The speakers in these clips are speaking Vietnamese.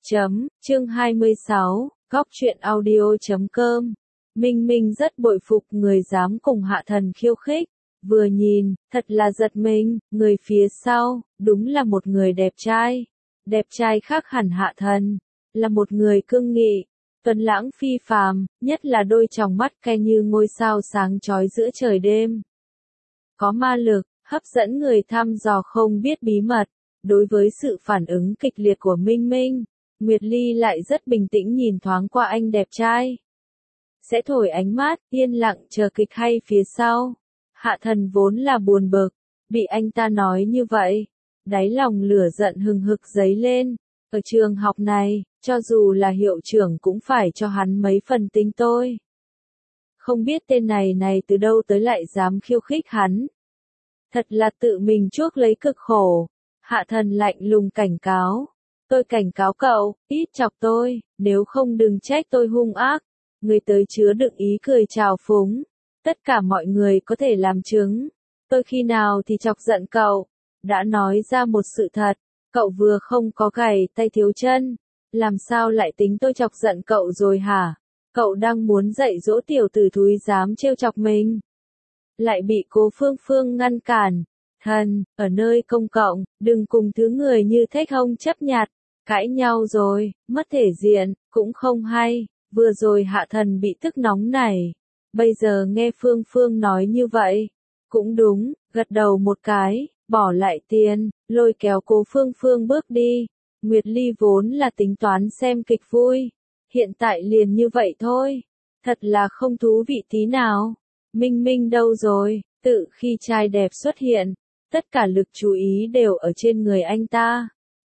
Chương 26, góc truyện audio.com. Minh Minh rất bội phục người dám cùng Hạ Thần khiêu khích. Vừa nhìn, thật là giật mình, người phía sau, đúng là một người đẹp trai. Đẹp trai khác hẳn Hạ Thần, là một người cương nghị, tuấn lãng phi phàm, nhất là đôi tròng mắt cay như ngôi sao sáng chói giữa trời đêm. Có ma lực, hấp dẫn người thăm dò không biết bí mật. Đối với sự phản ứng kịch liệt của Minh Minh, Nguyệt Ly lại rất bình tĩnh nhìn thoáng qua anh đẹp trai. Sẽ thổi ánh mắt, yên lặng chờ kịch hay phía sau. Hạ Thần vốn là buồn bực, bị anh ta nói như vậy, đáy lòng lửa giận hừng hực dấy lên. Ở trường học này, cho dù là hiệu trưởng cũng phải cho hắn mấy phần tính tôi. Không biết tên này từ đâu tới lại dám khiêu khích hắn. Thật là tự mình chuốc lấy cực khổ. Hạ Thần lạnh lùng cảnh cáo. Tôi cảnh cáo cậu, ít chọc tôi, nếu không đừng trách tôi hung ác. Người tới chứa đựng ý cười trào phúng. Tất cả mọi người có thể làm chứng. Tôi khi nào thì chọc giận cậu. Đã nói ra một sự thật. Cậu vừa không có gầy tay thiếu chân. Làm sao lại tính tôi chọc giận cậu rồi hả? Cậu đang muốn dạy dỗ tiểu tử thúi dám trêu chọc mình. Lại bị Cố Phương Phương ngăn cản. Thần, ở nơi công cộng, đừng cùng thứ người như Thách Hông chấp nhặt. Cãi nhau rồi, mất thể diện, cũng không hay. Vừa rồi Hạ Thần bị tức nóng này. Bây giờ nghe Phương Phương nói như vậy. Cũng đúng, gật đầu một cái, bỏ lại tiền, lôi kéo Cố Phương Phương bước đi. Nguyệt Ly vốn là tính toán xem kịch vui. Hiện tại liền như vậy thôi. Thật là không thú vị tí nào. Minh Minh đâu rồi? Tự khi trai đẹp xuất hiện, tất cả lực chú ý đều ở trên người anh ta.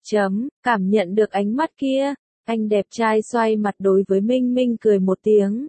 Cảm nhận được ánh mắt kia, anh đẹp trai xoay mặt đối với Minh Minh cười một tiếng.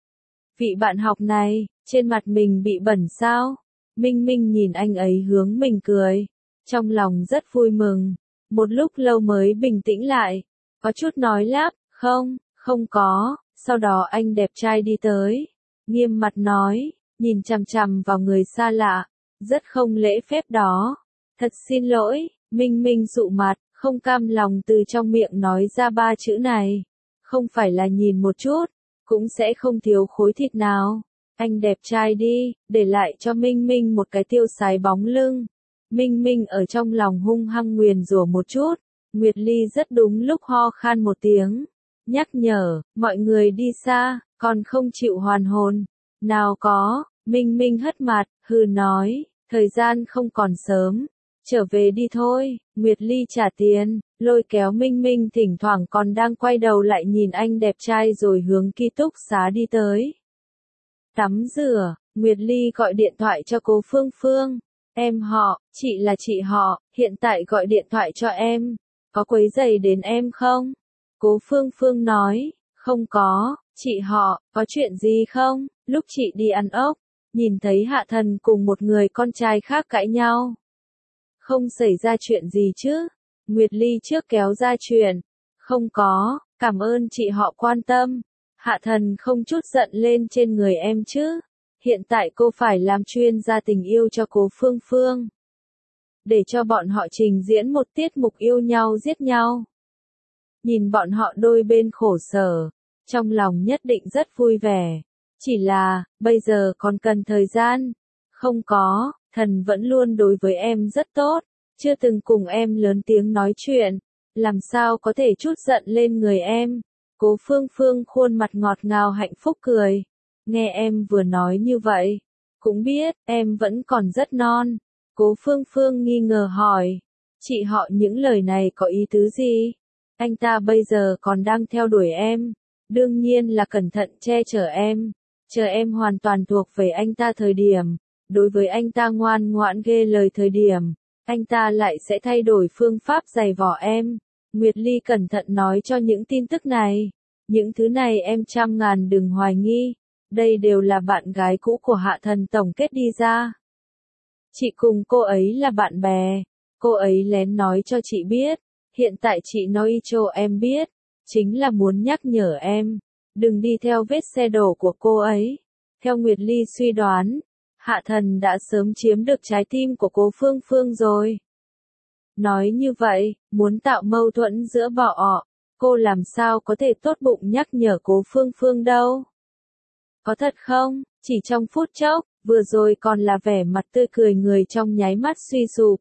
Vị bạn học này, trên mặt mình bị bẩn sao? Minh Minh nhìn anh ấy hướng mình cười, trong lòng rất vui mừng. Một lúc lâu mới bình tĩnh lại, có chút nói lắp, không có. Sau đó anh đẹp trai đi tới, nghiêm mặt nói, nhìn chằm chằm vào người xa lạ, rất không lễ phép đó. Thật xin lỗi. Minh Minh sụ mặt, không cam lòng từ trong miệng nói ra ba chữ này. Không phải là nhìn một chút, cũng sẽ không thiếu khối thịt nào. Anh đẹp trai đi, để lại cho Minh Minh một cái tiêu sái bóng lưng. Minh Minh ở trong lòng hung hăng nguyền rủa một chút. Nguyệt Ly rất đúng lúc ho khan một tiếng. Nhắc nhở, mọi người đi xa, còn không chịu hoàn hồn. Nào có, Minh Minh hất mặt, hừ nói, thời gian không còn sớm. Trở về đi thôi. Nguyệt Ly trả tiền, lôi kéo Minh Minh thỉnh thoảng còn đang quay đầu lại nhìn anh đẹp trai rồi hướng ký túc xá đi tới. Tắm rửa, Nguyệt Ly gọi điện thoại cho Cố Phương Phương. Em họ, chị là chị họ, hiện tại gọi điện thoại cho em. Có quấy rầy đến em không? Cố Phương Phương nói, không có, chị họ, có chuyện gì không? Lúc chị đi ăn ốc, nhìn thấy Hạ Thần cùng một người con trai khác cãi nhau. Không xảy ra chuyện gì chứ? Nguyệt Ly trước kéo ra chuyện. Không có, cảm ơn chị họ quan tâm. Hạ Thần không chút giận lên trên người em chứ. Hiện tại cô phải làm chuyên gia tình yêu cho Cố Phương Phương. Để cho bọn họ trình diễn một tiết mục yêu nhau giết nhau. Nhìn bọn họ đôi bên khổ sở, trong lòng nhất định rất vui vẻ. Chỉ là, bây giờ còn cần thời gian. Không có, Thần vẫn luôn đối với em rất tốt, chưa từng cùng em lớn tiếng nói chuyện, làm sao có thể chút giận lên người em. Cố Phương Phương khuôn mặt ngọt ngào hạnh phúc cười. Nghe em vừa nói như vậy, cũng biết, em vẫn còn rất non. Cố Phương Phương nghi ngờ hỏi, chị họ những lời này có ý tứ gì? Anh ta bây giờ còn đang theo đuổi em, đương nhiên là cẩn thận che chở em, chờ em hoàn toàn thuộc về anh ta thời điểm, đối với anh ta ngoan ngoãn ghê lời thời điểm, anh ta lại sẽ thay đổi phương pháp giày vò em. Nguyệt Ly cẩn thận nói cho những tin tức này, những thứ này em trăm ngàn đừng hoài nghi, đây đều là bạn gái cũ của Hạ Thần tổng kết đi ra. Chị cùng cô ấy là bạn bè, cô ấy lén nói cho chị biết, hiện tại chị nói cho em biết, chính là muốn nhắc nhở em, đừng đi theo vết xe đổ của cô ấy. Theo Nguyệt Ly suy đoán, Hạ Thần đã sớm chiếm được trái tim của Cố Phương Phương rồi. Nói như vậy, muốn tạo mâu thuẫn giữa bọn họ, cô làm sao có thể tốt bụng nhắc nhở Cố Phương Phương đâu. Có thật không? Chỉ trong phút chốc, vừa rồi còn là vẻ mặt tươi cười người trong nháy mắt suy sụp.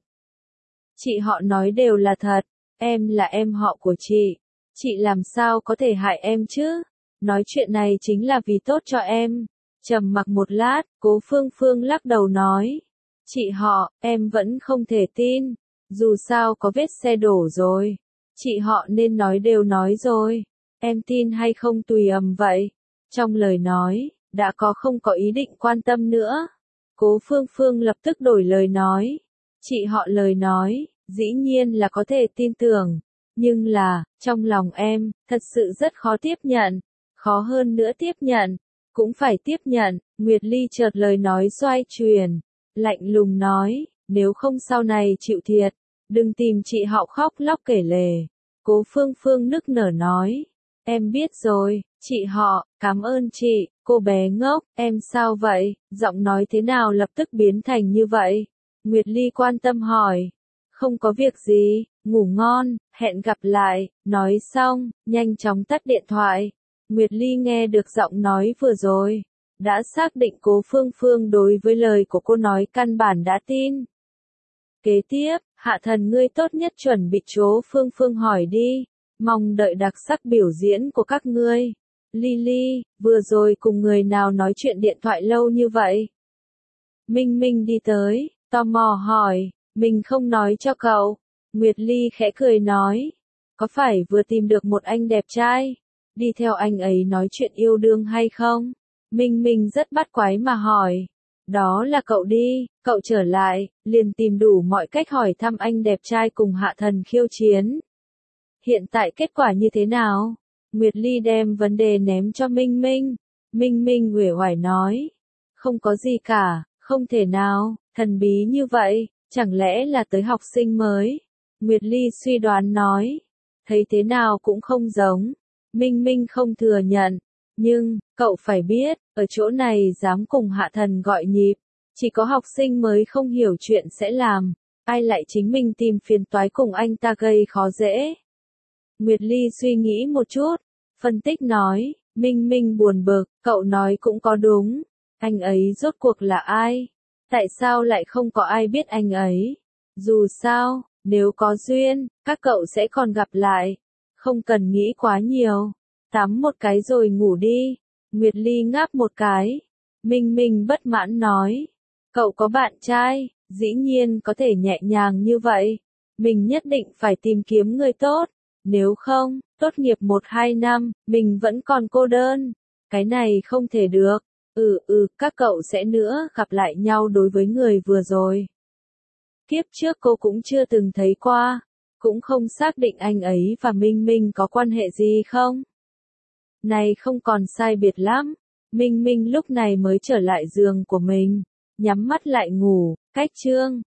Chị họ nói đều là thật, em là em họ của chị làm sao có thể hại em chứ? Nói chuyện này chính là vì tốt cho em. Trầm mặc một lát, Cố Phương Phương lắc đầu nói. Chị họ, em vẫn không thể tin. Dù sao có vết xe đổ rồi. Chị họ nên nói đều nói rồi. Em tin hay không tùy vậy. Trong lời nói, đã có không có ý định quan tâm nữa. Cố Phương Phương lập tức đổi lời nói. Chị họ lời nói, dĩ nhiên là có thể tin tưởng. Nhưng là, trong lòng em, thật sự rất khó tiếp nhận. Khó hơn nữa tiếp nhận. Cũng phải tiếp nhận, Nguyệt Ly chợt lời nói xoay chuyển. Lạnh lùng nói, nếu không sau này chịu thiệt, đừng tìm chị họ khóc lóc kể lể. Cố Phương Phương nức nở nói. Em biết rồi, chị họ, cảm ơn chị, cô bé ngốc, em sao vậy, giọng nói thế nào lập tức biến thành như vậy? Nguyệt Ly quan tâm hỏi. Không có việc gì, ngủ ngon, hẹn gặp lại, nói xong, nhanh chóng tắt điện thoại. Nguyệt Ly nghe được giọng nói vừa rồi, đã xác định Cố Phương Phương đối với lời của cô nói căn bản đã tin. Kế tiếp, Hạ Thần ngươi tốt nhất chuẩn bị chỗ Phương Phương hỏi đi, mong đợi đặc sắc biểu diễn của các ngươi. Lily, vừa rồi cùng người nào nói chuyện điện thoại lâu như vậy? Minh Minh đi tới, tò mò hỏi, mình không nói cho cậu. Nguyệt Ly khẽ cười nói, có phải vừa tìm được một anh đẹp trai, đi theo anh ấy nói chuyện yêu đương hay không? Minh Minh rất bắt quái mà hỏi. Đó là cậu đi, cậu trở lại, liền tìm đủ mọi cách hỏi thăm anh đẹp trai cùng Hạ Thần khiêu chiến. Hiện tại kết quả như thế nào? Nguyệt Ly đem vấn đề ném cho Minh Minh. Minh Minh uể oải nói. Không có gì cả, không thể nào, thần bí như vậy, chẳng lẽ là tới học sinh mới? Nguyệt Ly suy đoán nói. Thấy thế nào cũng không giống. Minh Minh không thừa nhận. Nhưng, cậu phải biết, ở chỗ này dám cùng Hạ Thần gọi nhịp. Chỉ có học sinh mới không hiểu chuyện sẽ làm. Ai lại chính mình tìm phiền toái cùng anh ta gây khó dễ. Nguyệt Ly suy nghĩ một chút. Phân tích nói, Minh Minh buồn bực, cậu nói cũng có đúng. Anh ấy rốt cuộc là ai? Tại sao lại không có ai biết anh ấy? Dù sao, nếu có duyên, các cậu sẽ còn gặp lại. Không cần nghĩ quá nhiều. Tắm một cái rồi ngủ đi. Nguyệt Ly ngáp một cái. Minh Minh bất mãn nói. Cậu có bạn trai, dĩ nhiên có thể nhẹ nhàng như vậy. Mình nhất định phải tìm kiếm người tốt. Nếu không, tốt nghiệp 1-2 năm, mình vẫn còn cô đơn. Cái này không thể được. Các cậu sẽ nữa gặp lại nhau đối với người vừa rồi. Kiếp trước cô cũng chưa từng thấy qua. Cũng không xác định anh ấy và Minh Minh có quan hệ gì không. Này không còn sai biệt lắm. Minh Minh lúc này mới trở lại giường của mình. Nhắm mắt lại ngủ, cách chương.